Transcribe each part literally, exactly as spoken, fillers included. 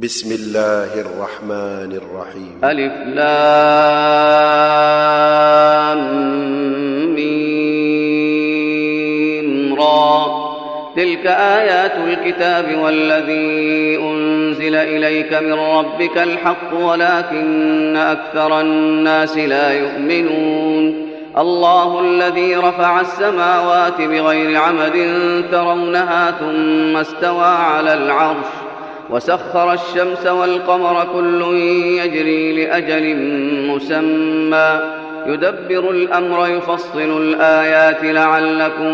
بسم الله الرحمن الرحيم. ألف لام ميم را. تلك آيات الكتاب والذي أنزل إليك من ربك الحق ولكن أكثر الناس لا يؤمنون. الله الذي رفع السماوات بغير عمد ترونها ثم استوى على العرش وسخر الشمس والقمر كل يجري لأجل مسمى يدبر الأمر يفصل الآيات لعلكم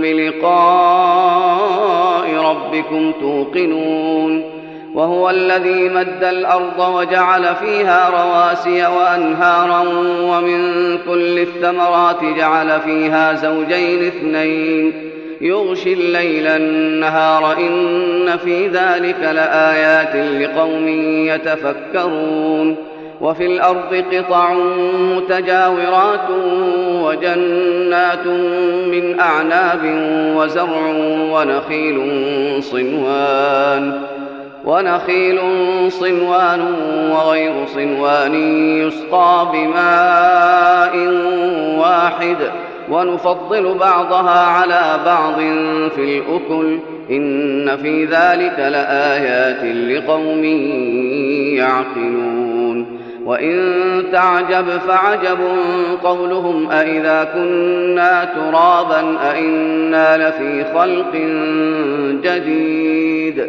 بلقاء ربكم توقنون. وهو الذي مد الأرض وجعل فيها رواسي وأنهارا ومن كل الثمرات جعل فيها زوجين اثنين يغشي الليل النهار إن في ذلك لآيات لقوم يتفكرون. وفي الأرض قطع متجاورات وجنات من أعناب وزرع ونخيل صنوان ونخيل صنوان وغير صنوان يسقى بماء واحد ونفضل بعضها على بعض في الأكل إن في ذلك لآيات لقوم يعقلون. وإن تعجب فعجب قولهم أإذا كنا ترابا أإنا لفي خلق جديد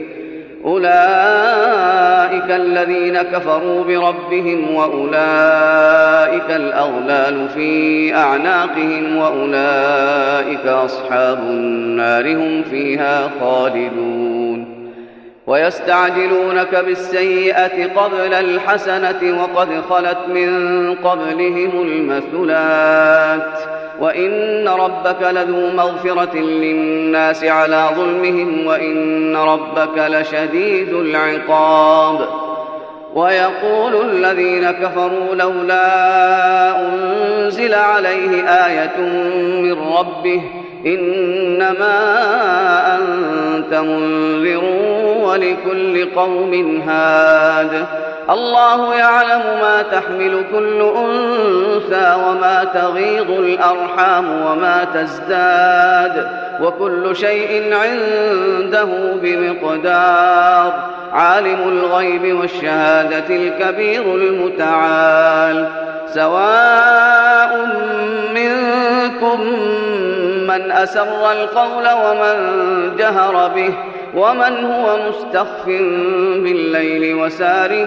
أولئك الذين كفروا بربهم وأولئك الأغلال في أعناقهم وأولئك أصحاب النار هم فيها خالدون. ويستعجلونك بالسيئة قبل الحسنة وقد خلت من قبلهم المثلات وإن ربك لذو مغفرة للناس على ظلمهم وإن ربك لشديد العقاب. ويقول الذين كفروا لولا أنزل عليه آية من ربه إنما أنت منذر ولكل قوم هاد. الله يعلم ما تحمل كل أنثى وما تغيض الأرحام وما تزداد وكل شيء عنده بمقدار. عالم الغيب والشهادة الكبير المتعال. سواء منكم من أسر القول ومن جهر به ومن هو مستخف بالليل وسارب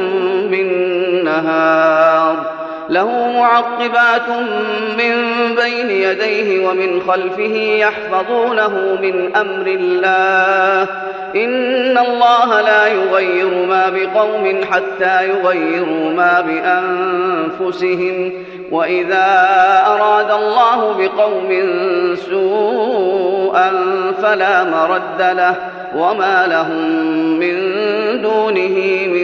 بالنهار. له معقبات من بين يديه ومن خلفه يحفظونه من أمر الله إن الله لا يغير ما بقوم حتى يغيروا ما بأنفسهم وإذا أراد الله بقوم سوءا فلا مرد له وما لهم من دونه من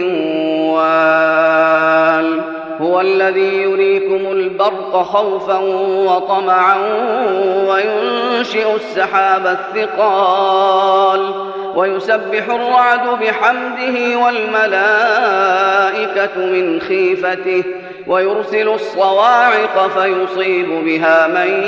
وال. هو الذي يريكم البرق خوفا وطمعا وينشئ السحاب الثقال ويسبح الرعد بحمده والملائكة من خيفته ويرسل الصواعق فيصيب بها من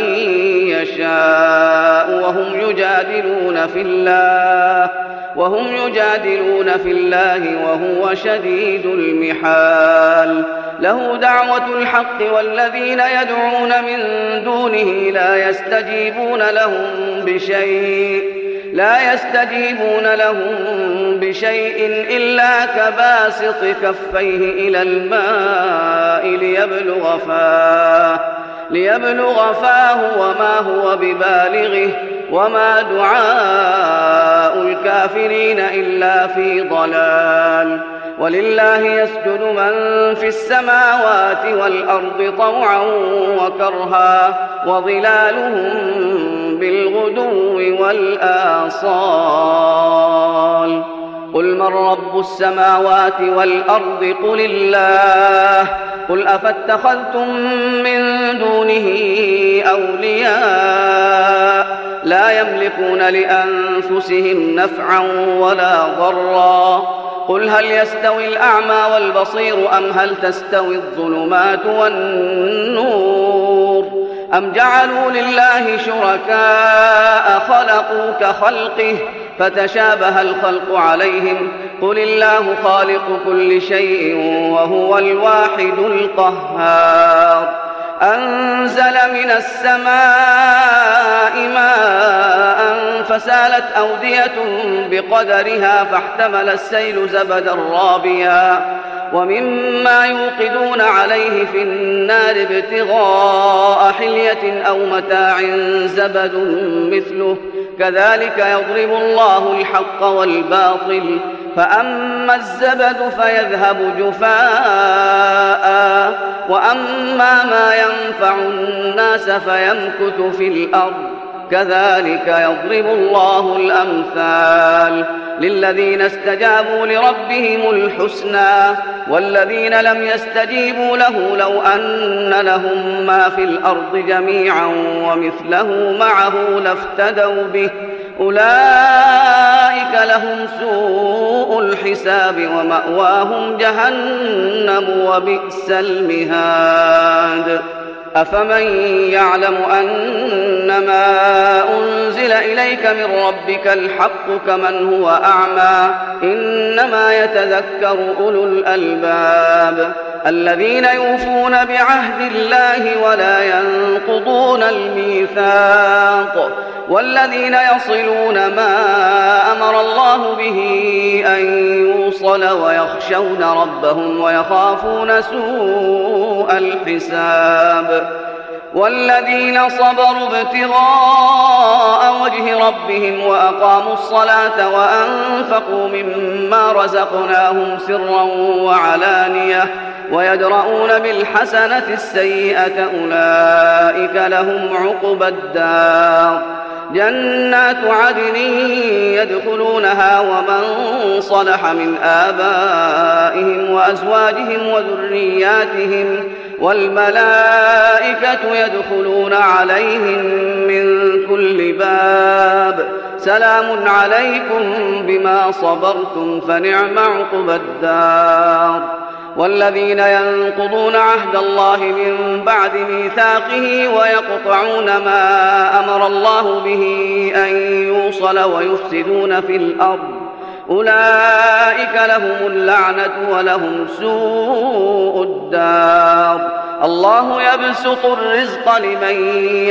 يشاء وهم يجادلون في الله وهم يجادلون في الله وهو شديد المحال. له دعوة الحق والذين يدعون من دونه لا يستجيبون لهم بشيء لا يستجيبون لهم بشيء إلا كباسط كفيه إلى الماء ليبلغ فاه ليبلغ فاه وما هو ببالغه وما دعاء الكافرين إلا في ضلال. ولله يسجد من في السماوات والأرض طوعا وكرها وظلالهم بالغدو والآصال. قل من رب السماوات والأرض قل الله قل أفاتخذتم من دونه أولياء لا يملكون لأنفسهم نفعا ولا ضرا قل هل يستوي الأعمى والبصير أم هل تستوي الظلمات والنور أم جعلوا لله شركاء خلقوا كخلقه فتشابه الخلق عليهم قل الله خالق كل شيء وهو الواحد القهار أنزل من السماء ماء فسالت أودية بقدرها فاحتمل السيل زبدا رابيا ومما يوقدون عليه في النار ابتغاء حلية أو متاع زبد مثله كذلك يضرب الله الحق والباطل فأما الزبد فيذهب جفاء وأما ما ينفع الناس فيمكث في الأرض كذلك يضرب الله الأمثال للذين استجابوا لربهم الحسنى والذين لم يستجيبوا له لو أن لهم ما في الأرض جميعا ومثله معه لافتدوا به أولئك لهم سوء الحساب ومأواهم جهنم وبئس المهاد أفمن يعلم أنما أنزل إليك من ربك الحق كمن هو أعمى إنما يتذكر أولو الألباب الذين يوفون بعهد الله ولا ينقضون الميثاق والذين يصلون ما أمر الله به أن يوصل ويخشون ربهم ويخافون سوء الحساب والذين صبروا ابتغاء وجه ربهم وأقاموا الصلاة وأنفقوا مما رزقناهم سرا وعلانية ويدرؤون بالحسنة السيئة أولئك لهم عقبى الدار جنات عدن يدخلونها ومن صلح من آبائهم وأزواجهم وذرياتهم والملائكة يدخلون عليهم من كل باب سلام عليكم بما صبرتم فنعم عقبى الدار والذين ينقضون عهد الله من بعد ميثاقه ويقطعون ما أمر الله به أن يوصل ويفسدون في الأرض أولئك لهم اللعنة ولهم سوء الدار الله يبسط الرزق لمن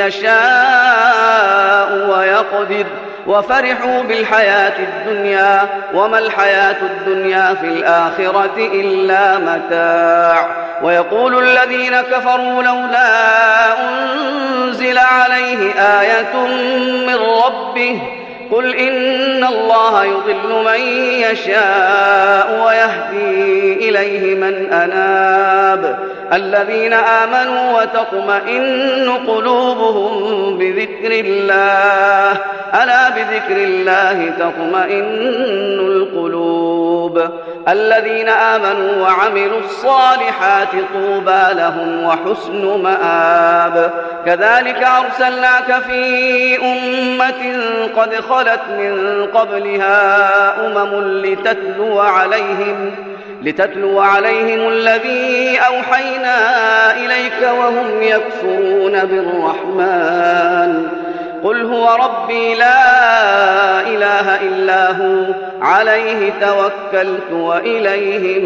يشاء ويقدر وفرحوا بالحياة الدنيا وما الحياة الدنيا في الآخرة إلا متاع ويقول الذين كفروا لولا أنزل عليه آية من ربه قل إن الله يضل من يشاء ويهدي إليه من أناب الذين آمنوا وتطمئن قلوبهم بذكر الله ألا بذكر الله تطمئن القلوب الذين آمنوا وعملوا الصالحات طوبى لهم وحسن مآب كذلك أرسلناك في أمة قد خلت من قبلها أمم لتتلو عليهم لتتلو عليهم الذي أوحينا إليك وهم يكفرون بالرحمن قل هو ربي لا إله إلا هو عليه توكلت وإليه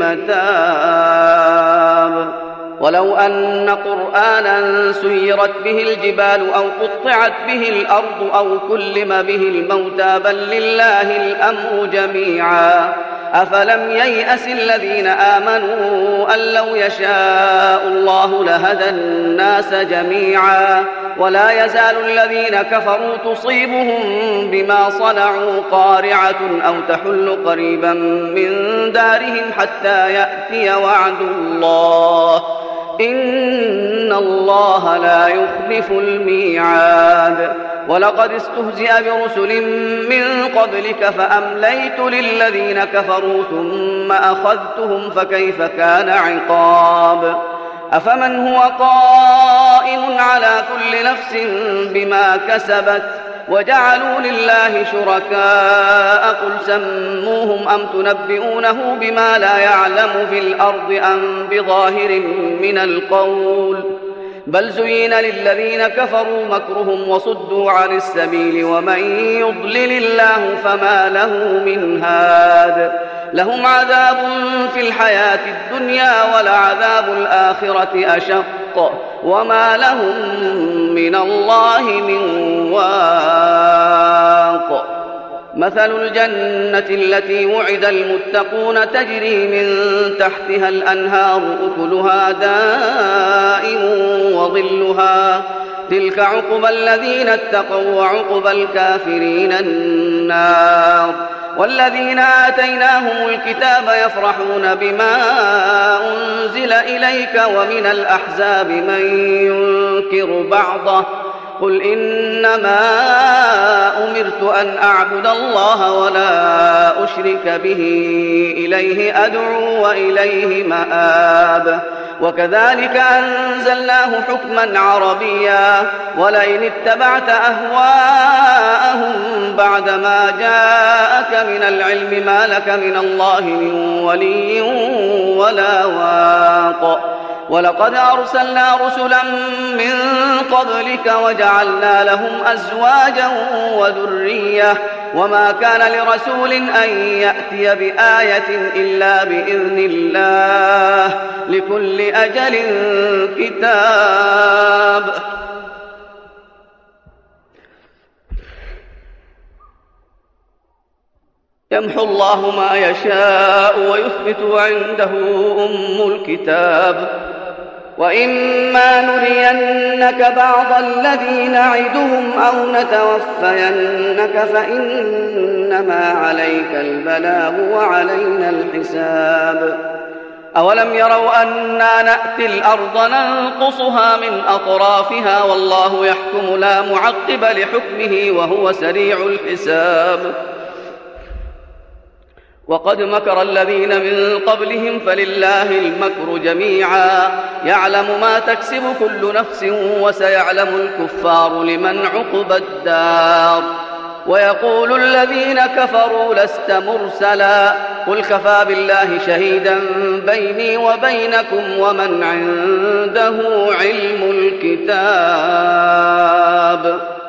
متاب ولو أن قرآنا سيرت به الجبال أو قطعت به الأرض أو كلم به الموتى بل لله الأمر جميعا أفلم ييأس الذين آمنوا أن لو يشاء الله لهدى الناس جميعا ولا يزال الذين كفروا تصيبهم بما صنعوا قارعة أو تحل قريبا من دارهم حتى يأتي وعد الله إن الله لا يخلف الميعاد ولقد استهزئ برسل من قبلك فأمليت للذين كفروا ثم أخذتهم فكيف كان عقاب أفمن هو قائم على كل نفس بما كسبت وجعلوا لله شركاء قل سموهم أم تنبئونه بما لا يعلم في الأرض أم بظاهر من القول بل زين للذين كفروا مكرهم وصدوا عن السبيل ومن يضلل الله فما له من هاد لهم عذاب في الحياة الدنيا ولعذاب الآخرة أشق وما لهم من الله من واق مثل الجنة التي وعد المتقون تجري من تحتها الأنهار أكلها دائم وظلها تلك عقبى الذين اتقوا وعقبى الكافرين النار والذين آتيناهم الكتاب يفرحون بما أنزل إليك ومن الأحزاب من ينكر بعضه قل إنما أمرت أن أعبد الله ولا أشرك به إليه أدعو وإليه مآب وكذلك أنزلناه حكما عربيا ولئن اتبعت أهواءهم بعدما جاءك من العلم ما لك من الله من ولي ولا واق ولقد أرسلنا رسلا من قبلك وجعلنا لهم أزواجا وذرية وما كان لرسول أن يأتي بآية إلا بإذن الله لكل أجل كتاب يمحو الله ما يشاء ويثبت عنده أم الكتاب وإما نرينك بعض الذي نعدهم أو نتوفينك فإنما عليك البلاغ وعلينا الحساب أولم يروا أنا نأتي الأرض ننقصها من أطرافها والله يحكم لا معقب لحكمه وهو سريع الحساب وقد مكر الذين من قبلهم فلله المكر جميعا يعلم ما تكسب كل نفس وسيعلم الكفار لمن عقبى الدار ويقول الذين كفروا لست مرسلا قل كفى بالله شهيدا بيني وبينكم ومن عنده علم الكتاب